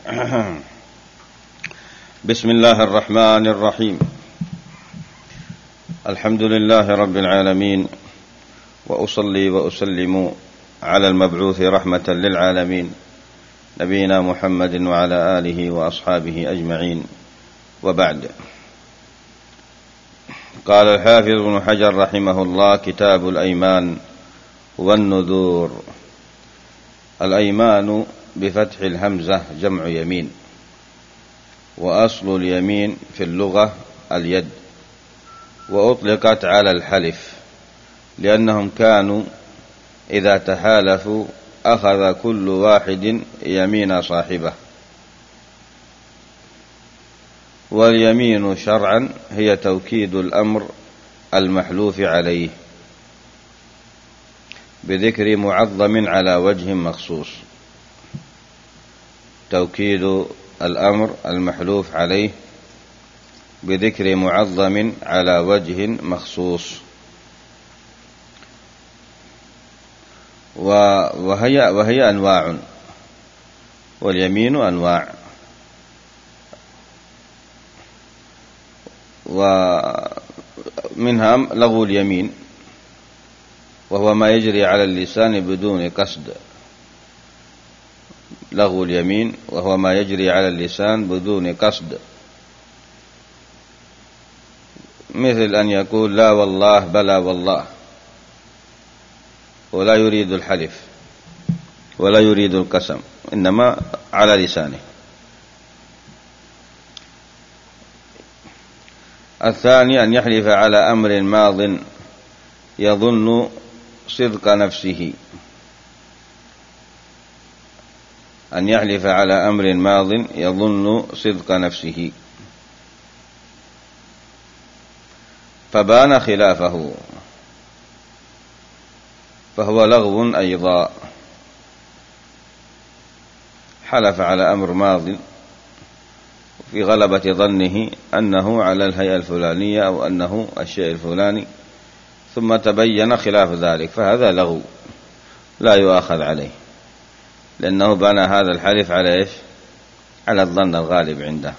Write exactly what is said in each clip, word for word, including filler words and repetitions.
بسم الله الرحمن الرحيم. الحمد لله رب العالمين، وأصلي وأسلم على المبعوث رحمة للعالمين نبينا محمد وعلى آله وأصحابه أجمعين، وبعد. قال الحافظ ابن حجر رحمه الله: كتاب الأيمان والنذور. الأيمان بفتح الهمزة جمع يمين، وأصل اليمين في اللغة اليد، وأطلقت على الحلف لأنهم كانوا إذا تحالفوا أخذ كل واحد يمين صاحبه. واليمين شرعا هي توكيد الأمر المحلوف عليه بذكر معظم على وجه مخصوص. توكيد الأمر المحلوف عليه بذكر معظم على وجه مخصوص. وهي, وهي أنواع، واليمين أنواع، ومنها لغو اليمين، وهو ما يجري على اللسان بدون قصد. لغو اليمين وهو ما يجري على اللسان بدون قصد، مثل أن يقول لا والله بلا والله، ولا يريد الحلف ولا يريد القسم، إنما على لسانه. الثاني أن يحلف على أمر ماض يظن صدق نفسه. أن يحلف على أمر ماض يظن صدق نفسه فبان خلافه، فهو لغو أيضا. حلف على أمر ماض في غلبة ظنه أنه على الهيئة الفلانية أو أنه الشيء الفلاني، ثم تبين خلاف ذلك، فهذا لغو لا يؤاخذ عليه، لأنه بنى هذا الحلف على إيش؟ على الظن الغالب عنده.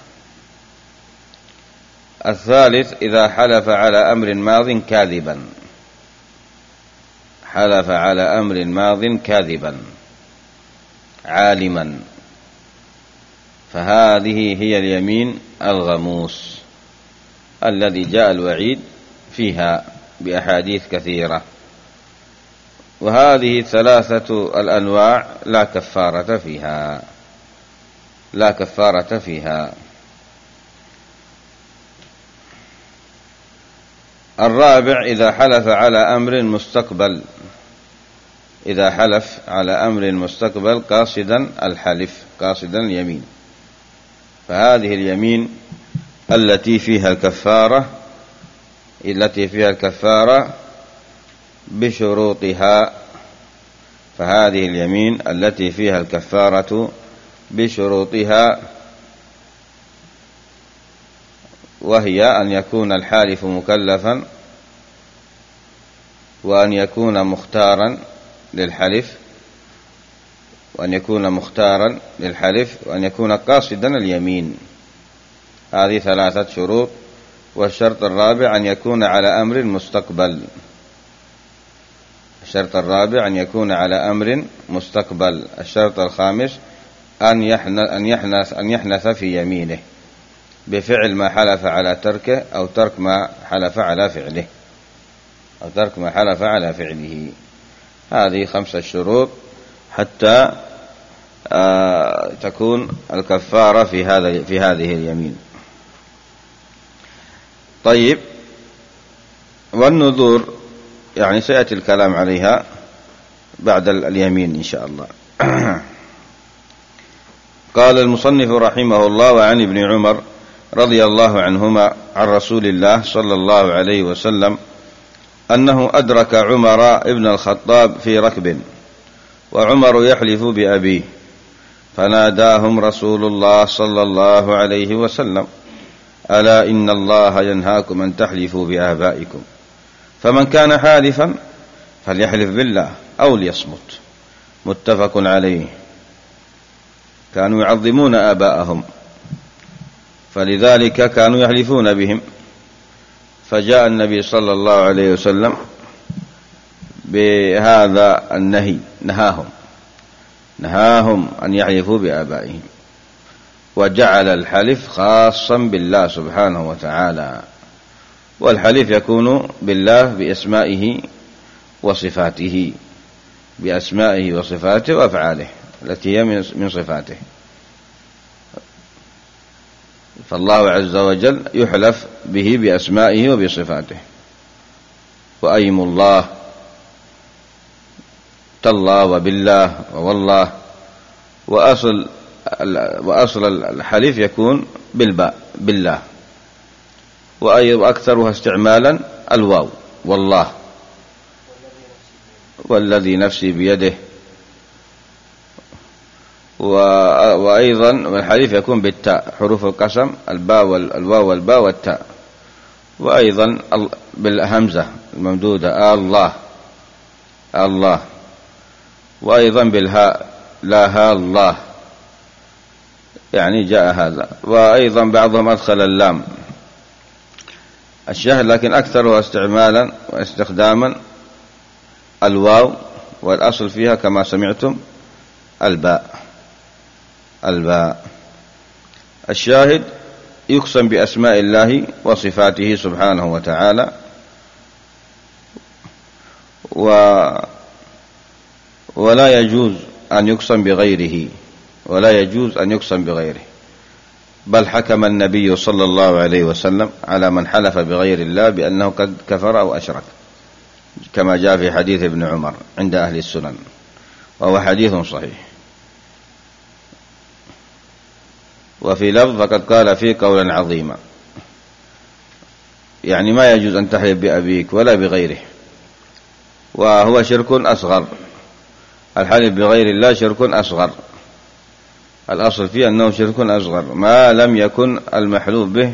الثالث إذا حلف على أمر ماض كاذبا. حلف على أمر ماض كاذبا عالما، فهذه هي اليمين الغموس الذي جاء الوعيد فيها بأحاديث كثيرة. وهذه ثلاثة الأنواع لا كفارة فيها، لا كفارة فيها. الرابع إذا حلف على أمر مستقبل. إذا حلف على أمر مستقبل قاصدا الحلف، قاصدا اليمين، فهذه اليمين التي فيها الكفارة التي فيها الكفارة بشروطها. فهذه اليمين التي فيها الكفارة بشروطها، وهي أن يكون الحالف مكلفا، وأن يكون مختارا للحلف وأن يكون مختارا للحلف وأن يكون قاصدا اليمين. هذه ثلاثة شروط. والشرط الرابع أن يكون على أمر مستقبل. الشرط الرابع أن يكون على أمر مستقبل. الشرط الخامس أن يحنث أن يحنث أن يحنث في يمينه بفعل ما حلف على تركه، أو ترك ما حلف على فعله، أو ترك ما حلف على فعله. هذه خمسة شروط حتى آه تكون الكفارة في هذا في هذه اليمين. طيب، والنذور يعني سيأتي الكلام عليها بعد اليمين إن شاء الله. قال المصنف رحمه الله: وعن ابن عمر رضي الله عنهما عن رسول الله صلى الله عليه وسلم أنه أدرك عمر ابن الخطاب في ركب، وعمر يحلف بأبيه، فناداهم رسول الله صلى الله عليه وسلم: ألا إن الله ينهاكم أن تحلفوا بآبائكم، فمن كان حالفا فليحلف بالله أو ليصمت. متفق عليه. كانوا يعظمون آباءهم، فلذلك كانوا يحلفون بهم. فجاء النبي صلى الله عليه وسلم بهذا النهي، نهاهم نهاهم أن يحلفوا بآبائهم، وجعل الحلف خاصا بالله سبحانه وتعالى. والحلف يكون بالله بأسمائه وصفاته، بأسمائه وصفاته وأفعاله التي هي من صفاته. فالله عز وجل يحلف به بأسمائه وبصفاته. وأيم الله، تالله وبالله ووالله. وأصل وأصل الحلف يكون بالباء، بالله، وأكثرها استعمالا الواو، والله، والذي نفسي بيده. وأيضا الحلف يكون بالتاء، حروف القسم الباء والواو والباء والتاء. وأيضا بالهمزة الممدودة، الله الله. وأيضا بالهاء، لا ها الله، يعني جاء هذا. وأيضا بعضهم أدخل اللام الشاهد، لكن أكثرها استعمالا واستخداما الواو، والأصل فيها كما سمعتم الباء الباء. الشاهد يقسم بأسماء الله وصفاته سبحانه وتعالى، و ولا يجوز أن يقسم بغيره، ولا يجوز أن يقسم بغيره. بل حكم النبي صلى الله عليه وسلم على من حلف بغير الله بأنه قد كفر أو أشرك، كما جاء في حديث ابن عمر عند أهل السنن، وهو حديث صحيح. وفي لفظ فقد قال فيه قولا عظيما، يعني ما يجوز أن تحلف بأبيك ولا بغيره، وهو شرك أصغر. الحلف بغير الله شرك أصغر، الأصل فيه أنه شرك أصغر ما لم يكن المحلوف به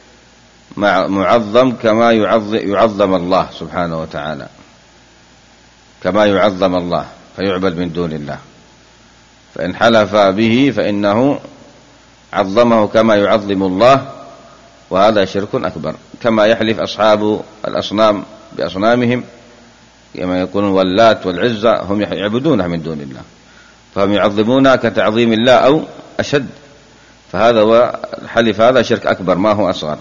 معظم كما يعظم الله سبحانه وتعالى، كما يعظم الله فيعبد من دون الله. فإن حلف به فإنه عظمه كما يعظم الله، وهذا شرك أكبر. كما يحلف أصحاب الأصنام بأصنامهم، كما يقولون واللات والعزى، هم يعبدونها من دون الله، فهم يعظمونها كتعظيم الله أو أشد. فهذا هو الحلف، هذا شرك أكبر ما هو أصغر.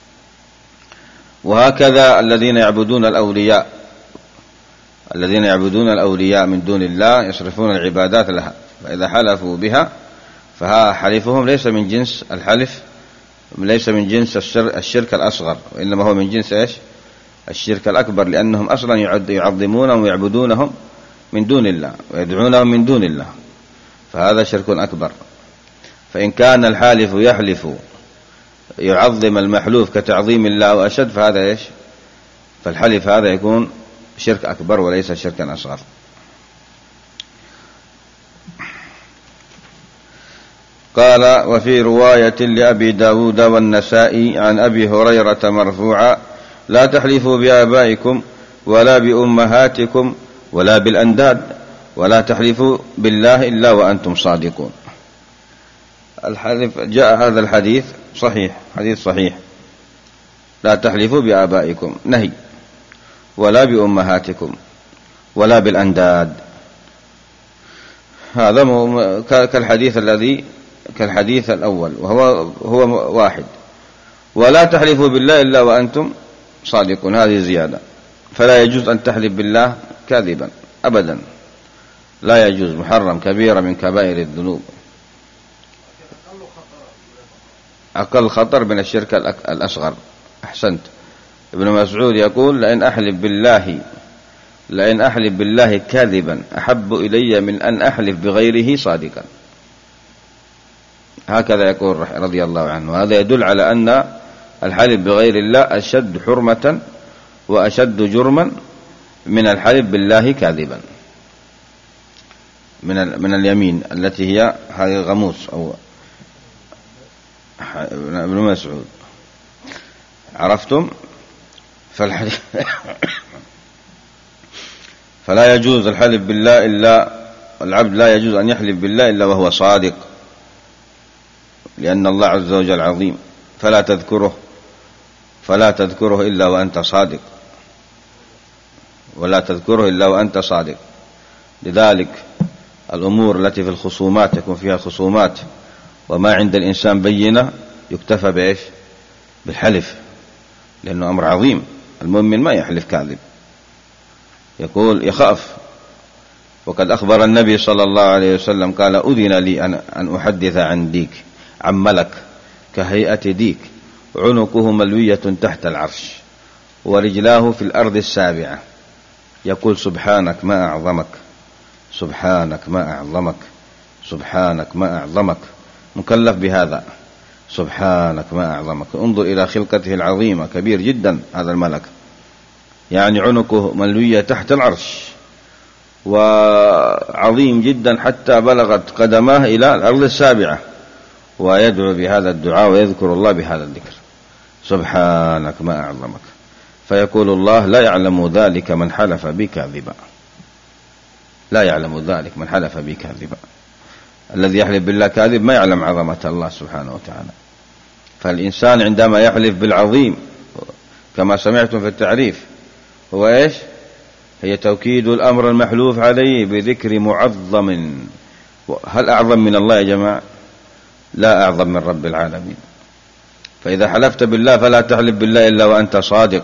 وهكذا الذين يعبدون الأولياء، الذين يعبدون الأولياء من دون الله يصرفون العبادات لها، فإذا حلفوا بها فها حلفهم ليس من جنس الحلف، ليس من جنس الشرك الأصغر، وإنما هو من جنس إيش؟ الشرك الأكبر، لأنهم أصلا يعظمونهم ويعبدونهم من دون الله ويدعونهم من دون الله، فهذا شرك أكبر. فإن كان الحالف يحلف يعظم المحلوف كتعظيم الله وأشد، فهذا إيش؟ فالحلف هذا يكون شرك أكبر وليس شركا أصغر. قال: وفي رواية لأبي داود والنسائي عن أبي هريرة مرفوعا: لا تحلفوا بآبائكم ولا بأمهاتكم ولا بالأنداد ولا تحلفوا بالله إلا وأنتم صادقون. الحلف جاء هذا الحديث صحيح، حديث صحيح. لا تحلفوا بآبائكم نهي، ولا بأمهاتكم ولا بالأنداد، هذا كالحديث الذي كالحديث الأول وهو هو واحد. ولا تحلفوا بالله إلا وأنتم صادقون، هذه زيادة. فلا يجوز أن تحلف بالله كاذبا أبدا، لا يجوز، محرم، كبيرة من كبائر الذنوب، أقل خطر من الشرك الأصغر. أحسنت. ابن مسعود يقول: لئن أحلف بالله لئن أحلف بالله كاذبا أحب إلي من أن أحلف بغيره صادقا. هكذا يقول رضي الله عنه. وهذا يدل على أن الحلف بغير الله أشد حرمة وأشد جرما من الحلف بالله كاذبا، من من اليمين التي هي هذه غموس أو ابن مسعود. عرفتم؟ فالحلف فلا يجوز الحلف بالله إلا العبد لا يجوز أن يحلف بالله إلا وهو صادق، لأن الله عز وجل عظيم، فلا تذكره فلا تذكره إلا وأنت صادق، ولا تذكره إلا وأنت صادق. لذلك الأمور التي في الخصومات يكون فيها خصومات وما عند الإنسان بينة يكتفى بإيش؟ بالحلف، لأنه أمر عظيم. المؤمن ما يحلف كاذب، يقول يخاف. وقد أخبر النبي صلى الله عليه وسلم قال: أذن لي أن أحدث عن ديك، عن ملك كهيئة ديك، عنقه ملوية تحت العرش ورجلاه في الأرض السابعة، يقول: سبحانك ما أعظمك، سبحانك ما أعظمك، سبحانك ما أعظمك، مكلف بهذا، سبحانك ما أعظمك. انظر إلى خلقته العظيمة، كبير جدا هذا الملك، يعني عنقه ملوية تحت العرش وعظيم جدا حتى بلغت قدماه إلى الأرض السابعة، ويدعو بهذا الدعاء ويذكر الله بهذا الذكر: سبحانك ما أعظمك. فيقول الله: لا يعلم ذلك من حلف بي كاذبا، لا يعلم ذلك من حلف بي كاذبا. الذي يحلف بالله كاذب ما يعلم عظمة الله سبحانه وتعالى. فالإنسان عندما يحلف بالعظيم كما سمعتم في التعريف هو إيش؟ هي توكيد الأمر المحلوف عليه بذكر معظم. هل أعظم من الله يا جماعة؟ لا أعظم من رب العالمين. فإذا حلفت بالله فلا تحلف بالله إلا وأنت صادق.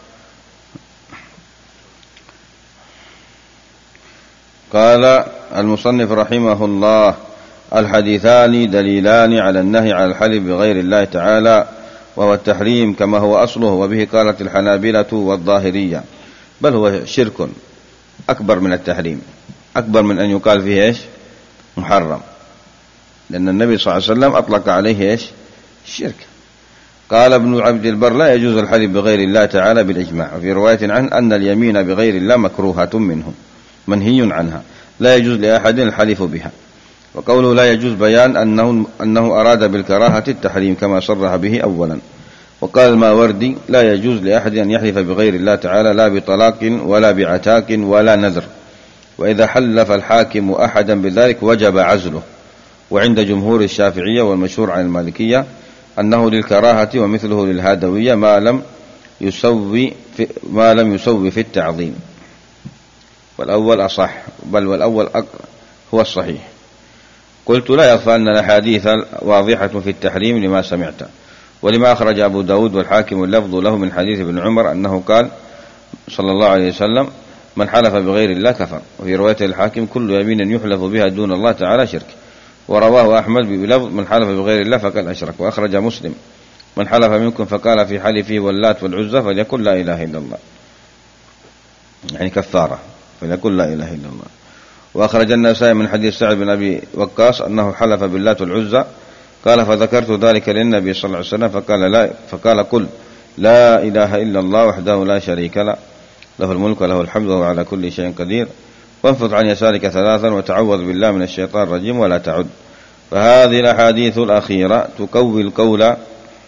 قال المصنف رحمه الله: الحديثان دليلان على النهي على الحلف بغير الله تعالى، وهو التحريم كما هو أصله، وبه قالت الحنابلة والظاهرية، بل هو شرك أكبر من التحريم، أكبر من أن يقال فيه إيش؟ محرم، لأن النبي صلى الله عليه وسلم أطلق عليه إيش؟ الشرك. قال ابن عبد البر: لا يجوز الحلف بغير الله تعالى بالإجماع، وفي رواية عنه أن اليمين بغير الله مكروهة منه منهي عنها، لا يجوز لأحد الحلف بها. وقوله لا يجوز بيان أنه, أنه أراد بالكراهة التحريم كما صرح به أولا. وقال الماوردي: لا يجوز لأحد أن يحلف بغير الله تعالى لا بطلاق ولا بعتاق ولا نذر، وإذا حلف الحاكم أحدا بذلك وجب عزله. وعند جمهور الشافعية والمشهور عن المالكية أنه للكراهة ومثله للهادوية ما لم يسوي في, ما لم يسوي في التعظيم. والأول أصح، بل والأول هو الصحيح. قلت: لا يخفى أن الأحاديث واضحة في التحريم لما سمعت، ولما أخرج أبو داود والحاكم اللفظ له من حديث ابن عمر أنه قال صلى الله عليه وسلم: من حلف بغير الله كفر. وفي رواية الحاكم: كل يمين يحلف بها دون الله تعالى شرك. ورواه أحمد بلفظ: من حلف بغير الله فقد أشرك. وأخرج مسلم: من حلف منكم فقال في حلفه واللات والعزى فليقل لا إله إلا الله، يعني كفارة، فليقل لا إله إلا الله. وأخرج النسائي من حديث سعد بن أبي وقاص أنه حلف باللات والعزى، قال: فذكرت ذلك للنبي صلى الله عليه وسلم فقال لا فقال قل لا إله إلا الله وحده لا شريك له، له الملك وله الحمد وهو على كل شيء قدير، وانفض عن يسارك ثلاثا وتعوذ بالله من الشيطان الرجيم ولا تعد. فهذه الأحاديث الأخيرة تقوي القول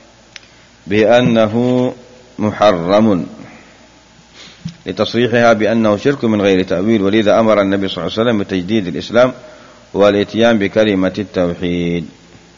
بأنه محرم لتصريحها بأنه شرك من غير تأويل، ولذا أمر النبي صلى الله عليه وسلم بتجديد الإسلام والإتيان بكلمة التوحيد.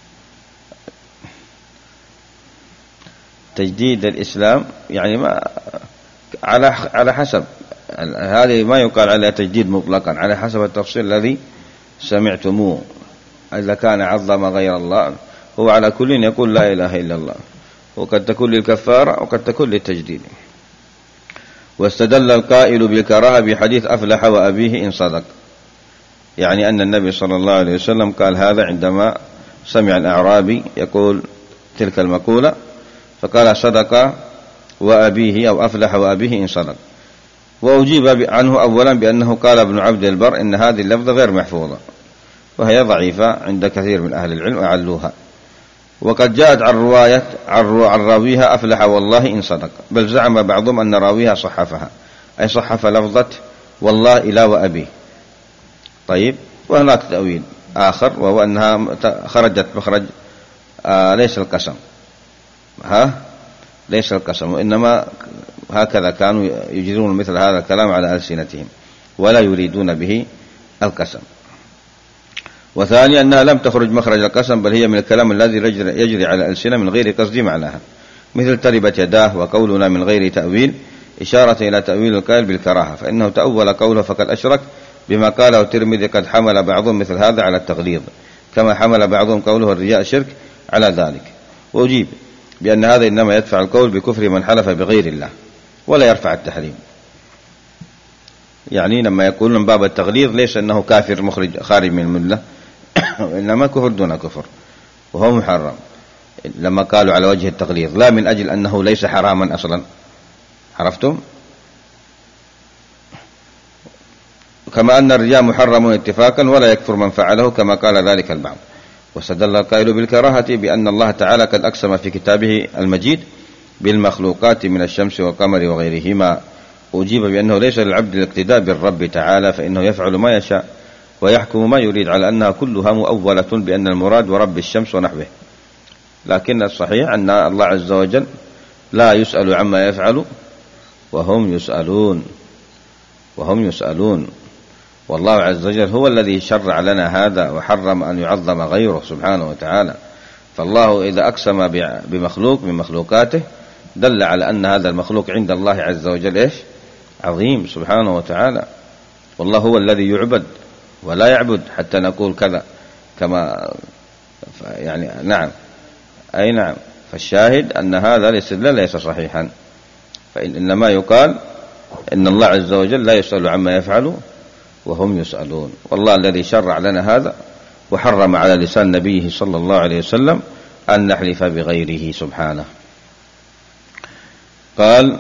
تجديد الإسلام يعني ما على على حسب هذه، ما يقال على تجديد مطلقا، على حسب التفصيل الذي سمعتموه. إذا كان عظم غير الله هو على كل يقول لا إله إلا الله، وقد تكون للكفارة وقد تكون للتجديد. واستدل القائل بالكراهة بحديث أفلح وأبيه إن صدق، يعني أن النبي صلى الله عليه وسلم قال هذا عندما سمع الأعرابي يقول تلك المقولة، فقال صدق وأبيه أو أفلح وأبيه إن صدق. وأجيب عنه أولا بأنه قال ابن عبد البر إن هذه اللفظة غير محفوظة، وهي ضعيفة عند كثير من أهل العلم أعلوها. وقد جاءت عن رواية عن راويها أفلح والله إن صدق، بل زعم بعضهم أن راويها صحفها، أي صحف لفظة والله إلى وأبيه. طيب، وهناك تأويل آخر وهو أنها خرجت مخرج آه ليس القسم، ها ليس القسم، وإنما هكذا كانوا يجرون مثل هذا الكلام على ألسنتهم ولا يريدون به القسم. وثانيا أنها لم تخرج مخرج القسم، بل هي من الكلام الذي يجري على الألسنة من غير قصد معناها، مثل تربت يداه وقولنا من غير تأويل، إشارة إلى تأويل القائل بالكراهة، فإنه تأول قوله فقد أشرك، بما قاله الترمذي قد حمل بعضهم مثل هذا على التغليظ، كما حمل بعضهم قوله الرجاء شرك على ذلك. وأجيب بأن هذا إنما يدفع القول بكفر من حلف بغير الله ولا يرفع التحريم. يعني لما يقول من باب التغليظ ليس أنه كافر مخرج خارج من الملة وإنما كفر دون كفر وهو محرم، لما قالوا على وجه التغليظ، لا من أجل أنه ليس حراما أصلا. عرفتم؟ كما أن الرجاء محرم اتفاقا ولا يكفر من فعله كما قال ذلك البعض. واستدل القائل بالكراهة بأن الله تعالى قد أقسم في كتابه المجيد بالمخلوقات من الشمس والقمر وغيرهما. أجيب بأنه ليس للعبد الاقتداء بالرب تعالى، فإنه يفعل ما يشاء ويحكم ما يريد، على أنها كلها مؤولة بأن المراد ورب الشمس ونحوه. لكن الصحيح أن الله عز وجل لا يسأل عما يفعل وهم يسألون وهم يسألون والله عز وجل هو الذي شرع لنا هذا وحرم أن يعظم غيره سبحانه وتعالى. فالله إذا أقسم بمخلوق من مخلوقاته دل على أن هذا المخلوق عند الله عز وجل إيش؟ عظيم سبحانه وتعالى. والله هو الذي يعبد ولا يعبد حتى نقول كذا كما يعني نعم أي نعم. فالشاهد أن هذا الاستدلال ليس صحيحا، فإنما يقال إن الله عز وجل لا يسأل عما يفعل وهم يسألون، والله الذي شرع لنا هذا وحرم على لسان نبيه صلى الله عليه وسلم أن نحلف بغيره سبحانه. قال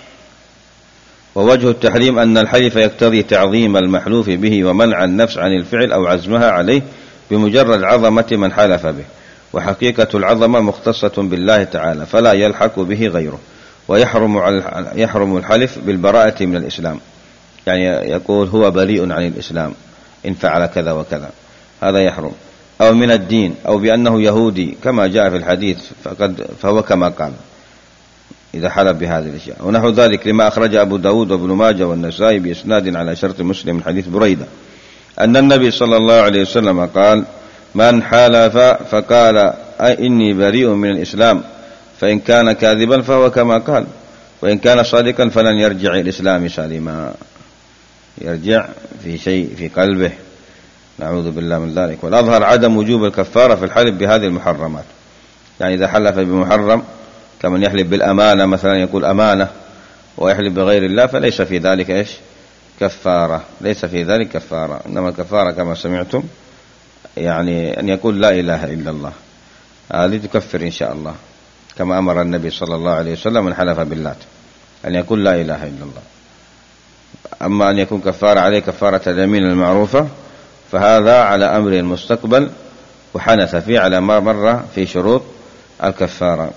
ووجه التحريم أن الحلف يقتضي تعظيم المحلوف به ومنع النفس عن الفعل أو عزمها عليه بمجرد عظمة من حلف به، وحقيقة العظمة مختصة بالله تعالى فلا يلحق به غيره، ويحرم يحرم الحلف بالبراءة من الإسلام، يعني يقول هو بريء عن الإسلام إن فعل كذا وكذا، هذا يحرم، أو من الدين، أو بأنه يهودي كما جاء في الحديث فقد فهو كما قال إذا حلف بهذه الأشياء، ونحو ذلك لما أخرج أبو داود وابن ماجه والنسائي بإسناد على شرط مسلم من حديث بريدة أن النبي صلى الله عليه وسلم قال من حلف فقال إني بريء من الإسلام فإن كان كاذبا فهو كما قال، وإن كان صادقا فلن يرجع الإسلام سالما، يرجع في شيء في قلبه، نعوذ بالله من ذلك. والأظهر عدم وجوب الكفارة في الحلف بهذه المحرمات، يعني إذا حلف بمحرم كمن يحلف بالأمانة مثلا يقول أمانة ويحلف بغير الله فليس في ذلك إيش كفارة، ليس في ذلك كفارة، إنما الكفارة كما سمعتم يعني أن يقول لا إله إلا الله، هذه تكفر إن شاء الله كما أمر النبي صلى الله عليه وسلم من حلف بالله أن يقول لا إله إلا الله. أما أن يكون كفارة عليه كفارة اليمين المعروفة فهذا على أمر المستقبل وحنث فيه على ما مر في شروط الكفارة.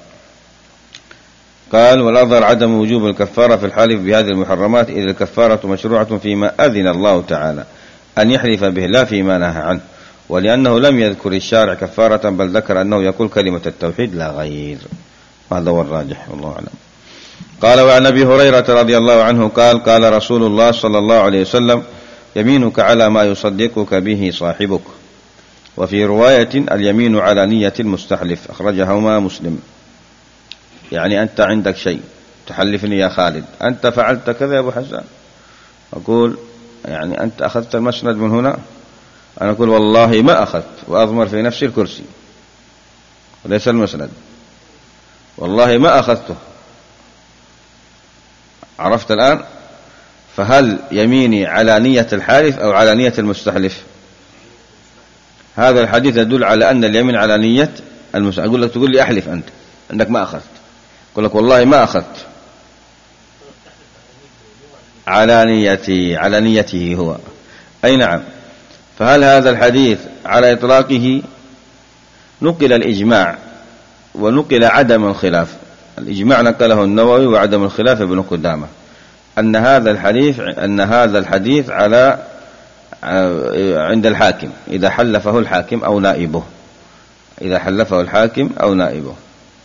قال والأظهر عدم وجوب الكفارة في الحلف بهذه المحرمات، إذ الكفارة مشروعة فيما أذن الله تعالى أن يحلف به لا فيما نهى عنه، ولأنه لم يذكر الشارع كفارة بل ذكر أنه يقول كلمة التوحيد لا غير، هذا هو الراجح والله أعلم. قال وعن أبي هريرة رضي الله عنه قال قال رسول الله صلى الله عليه وسلم يمينك على ما يصدقك به صاحبك، وفي رواية اليمين على نية المستحلف، أخرجهما مسلم. يعني أنت عندك شيء تحلفني يا خالد أنت فعلت كذا يا أبو حسان، أقول يعني أنت أخذت المسند من هنا، أنا أقول والله ما أخذت وأضمر في نفسي الكرسي وليس المسند، والله ما أخذته. عرفت الآن؟ فهل يميني على نية الحالف أو على نية المستحلف؟ هذا الحديث يدل على أن اليمين على نية المستحلف. أقول لك تقول لي أحلف أنت أنك ما أخذت، أقول لك والله ما أخذت على نيتي على نيته هو، أي نعم. فهل هذا الحديث على إطلاقه؟ نقل الإجماع ونقل عدم الخلاف، الإجماع نقله النووي وعدم الخلاف ابن قدامة، أن هذا الحديث أن هذا الحديث على عند الحاكم إذا حلفه الحاكم أو نائبه، إذا حلفه الحاكم أو نائبه.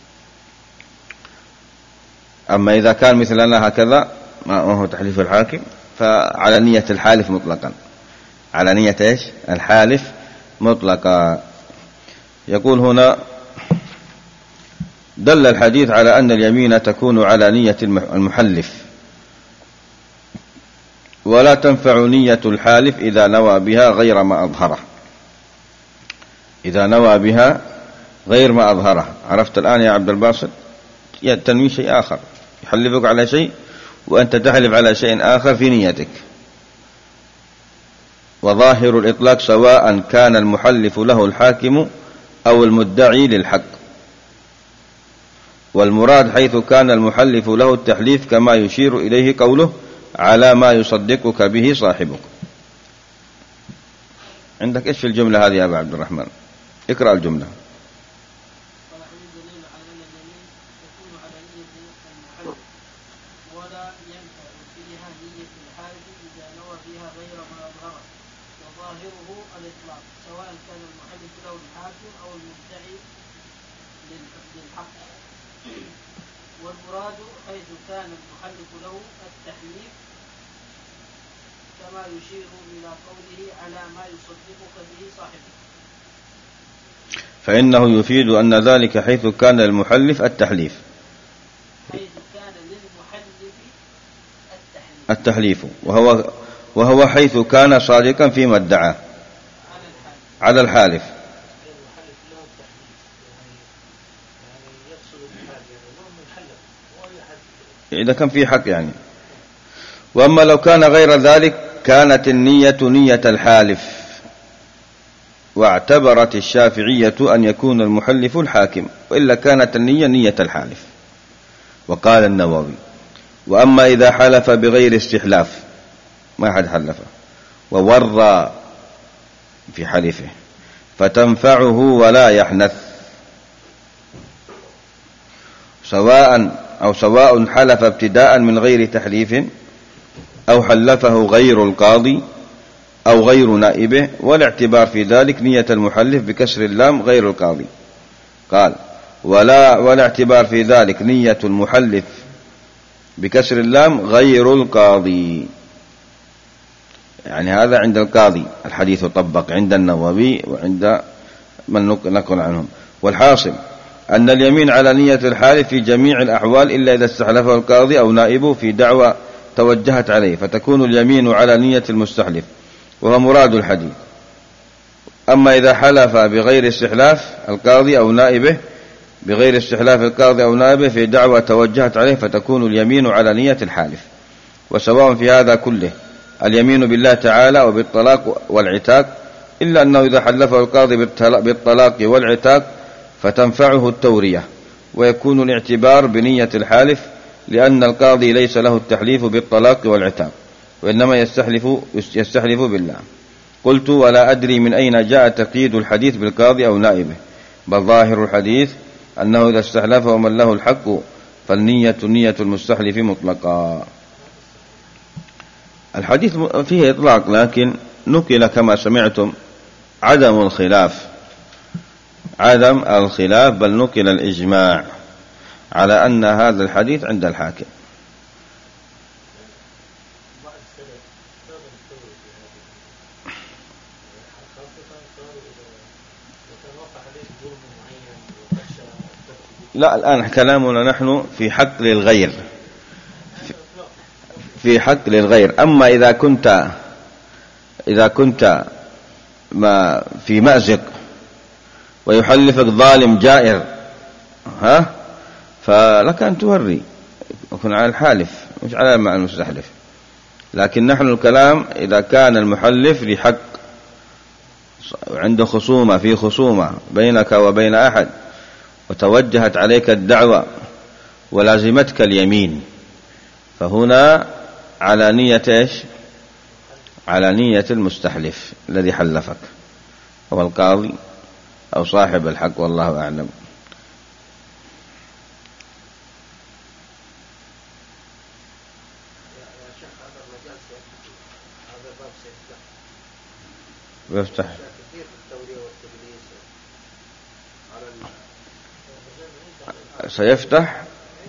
أما إذا كان مثلنا هكذا ما هو تحليف الحاكم فعلى نية الحالف مطلقا، على نية إيش الحالف مطلقا. يقول هنا: دل الحديث على أن اليمين تكون على نية المحلف، ولا تنفع نية الحالف إذا نوى بها غير ما أظهره، إذا نوى بها غير ما أظهره. عرفت الآن يا عبد الباسط؟ تنوي شيء آخر، يحلفك على شيء وأنت تحلف على شيء آخر في نيتك. وظاهر الإطلاق سواء كان المحلف له الحاكم أو المدعي للحق، والمراد حيث كان المحلف له التحليف كما يشير إليه قوله: على ما يصدقك به صاحبك. عندك إيش في الجملة هذه يا أبا عبد الرحمن؟ اقرأ الجملة. والمراد حيث كان المحلف له التحليف كما يشير إلى قوله: على ما يصدقك به صاحبك. فإنه يفيد أن ذلك حيث كان المحلف التحليف، حيث كان للمحلف التحليف, التحليف وهو, وهو حيث كان صادقا فيما ادعاه على الحالف. إذا كان في حق يعني. وأما لو كان غير ذلك كانت النية نية الحالف، واعتبرت الشافعية أن يكون المحلف الحاكم، وإلا كانت النية نية الحالف. وقال النووي: وأما إذا حلف بغير استحلاف، ما حد حلفه وورى في حلفه فتنفعه ولا يحنث، سواء أو سواء حلف ابتداء من غير تحليف أو حلفه غير القاضي أو غير نائبه، والاعتبار في ذلك نية المحلف بكسر اللام غير القاضي. قال: ولا والاعتبار في ذلك نية المحلف بكسر اللام غير القاضي، يعني هذا عند القاضي الحديث طبق، عند النووي وعند من نقل عنهم. والحاصل أن اليمين على نية الحالف في جميع الأحوال إلا إذا استحلفه القاضي أو نائبه في دعوى توجهت عليه، فتكون اليمين على نية المستحلف، وهو مراد الحديث. أما إذا حلف بغير استحلاف القاضي أو نائبه بغير استحلاف القاضي أو نائبه في دعوى توجهت عليه، فتكون اليمين على نية الحالف. وسواء في هذا كله اليمين بالله تعالى وبالطلاق والعتاق، إلا أنه إذا حلفه القاضي بالطلاق والعتاق فتنفعه التورية، ويكون الاعتبار بنية الحالف، لأن القاضي ليس له التحليف بالطلاق والعتاق، وإنما يستحلف, يستحلف بالله. قلت: ولا أدري من أين جاء تقييد الحديث بالقاضي أو نائبه، بل ظاهر الحديث أنه إذا استحلفه من له الحق فالنية نية المستحلف مطلقا. الحديث فيه إطلاق، لكن نقل كما سمعتم عدم الخلاف عدم الخلاف بل نقل الإجماع على أن هذا الحديث عند الحاكم. لا، الآن كلامنا نحن في حق للغير، في حق للغير. أما إذا كنت إذا كنت ما في مأزق ويحلفك ظالم جائر، ها، فلك أن توري، يكون على الحالف مش على مع المستحلف. لكن نحن الكلام إذا كان المحلف لحق، عنده خصومة في خصومة بينك وبين أحد، وتوجهت عليك الدعوة ولازمتك اليمين، فهنا على نية إيش؟ على نية المستحلف الذي حلفك، هو القاضي أو صاحب الحق، والله أعلم. بيفتح سيفتح.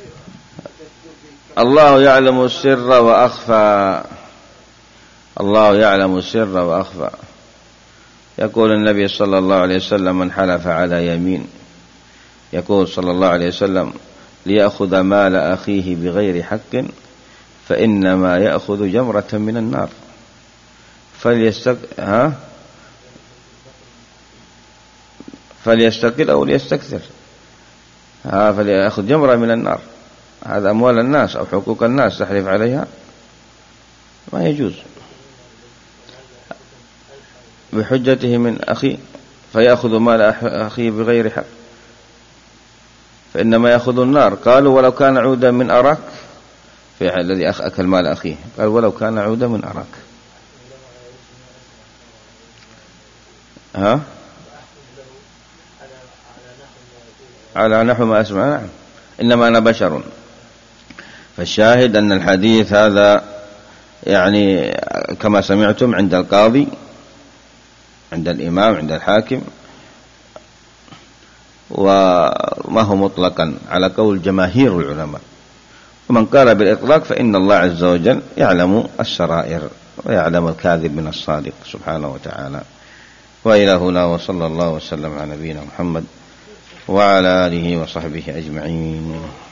الله يعلم السر وأخفى، الله يعلم السر وأخفى. يقول النبي صلى الله عليه وسلم: من حلف على يمين، يقول صلى الله عليه وسلم: ليأخذ مال أخيه بغير حق فإنما يأخذ جمرة من النار فليستق... ها؟ فليستقل أو ليستكثر، ها فليأخذ جمرة من النار. هذا أموال الناس أو حقوق الناس تحلف عليها ما يجوز. بحجته من أخي فيأخذ مال أخيه بغير حق فإنما يأخذ النار. قالوا: ولو كان عودا من أراك، في الذي أكل مال أخيه، قال: ولو كان عودا من أراك. ها؟ على نحو ما أسمع. نعم، إنما أنا بشر. فالشاهد أن الحديث هذا يعني كما سمعتم عند القاضي، عند الإمام، عند الحاكم، وما هو مطلقا على قول جماهير العلماء. ومن قال بالإطلاق فإن الله عز وجل يعلم السرائر ويعلم الكاذب من الصادق سبحانه وتعالى. وإلى هنا، وصلى الله وسلم على نبينا محمد وعلى آله وصحبه أجمعين.